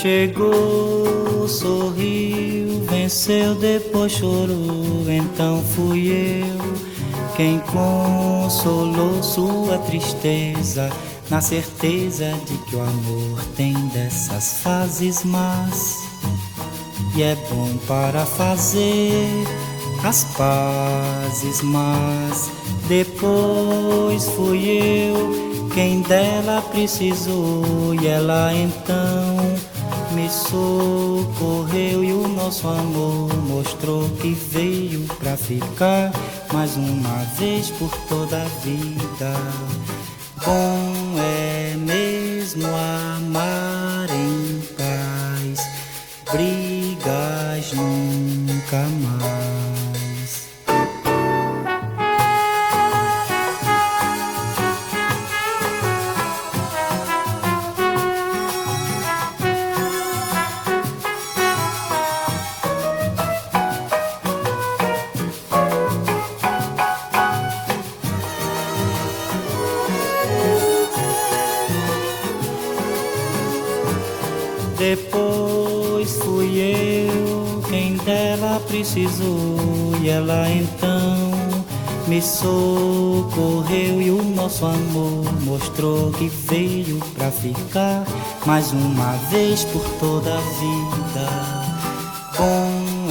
chegou, sorriu, venceu, depois chorou. Então fui eu quem consolou sua tristeza, na certeza de que o amor tem dessas fases más. E é bom para fazer as pazes, mas depois fui eu quem dela precisou, e ela então me socorreu. E o nosso amor mostrou que veio pra ficar, mais uma vez por toda a vida. Bom é mesmo amar em paz, brigas nunca mais. Depois fui eu quem dela precisou, e ela então me socorreu. E o nosso amor mostrou que veio pra ficar, mais uma vez por toda a vida. Com